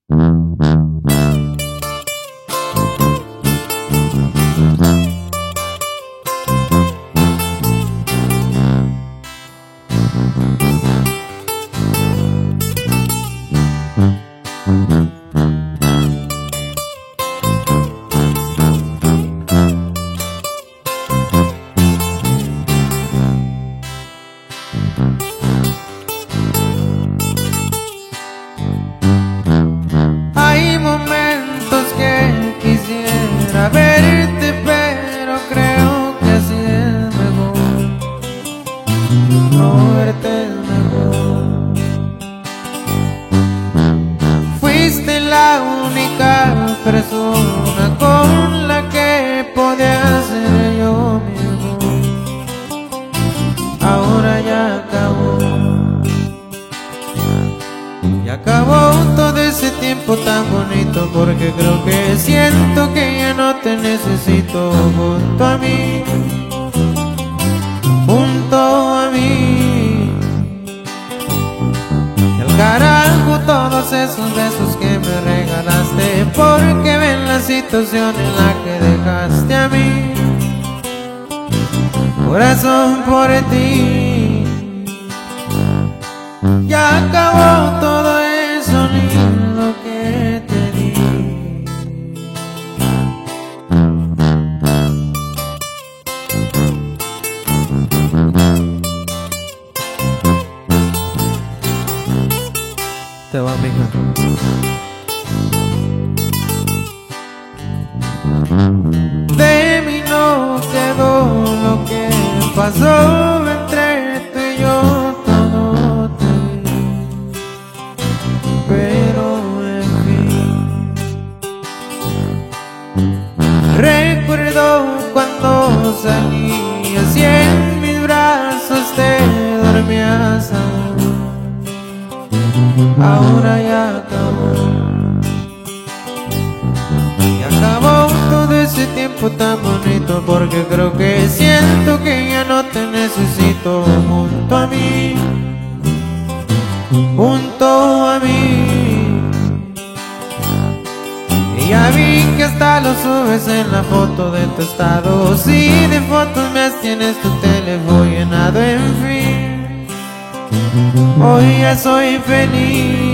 Hay momentos que quisiera verte, pero creo que así es mejor. No verte es mejor. Fuiste la única persona con la que podía ser yo mismo. Ahora ya acabó. Y acabó todo ese tiempo tan bonito, porque creo que siento que ya no te necesito junto a mí, junto a mí. Y al carajo todos esos besos que me regalaste, porque ven la situación en la que dejaste a mí. Corazón, por ti ya acabó todo eso lindo que te di. Te va, mija. De mí no quedó lo que pasó entre tú y yo. Recuerdo cuando salías y en mis brazos te dormías aún. Ahora ya acabó. Y acabó todo ese tiempo tan bonito, porque creo que siento que ya no te necesito junto a mí, junto a mí. Ya vi que hasta lo subes en la foto de tu estado. Si de fotos me tienes tu teléfono llenado, en fin. Hoy ya soy feliz.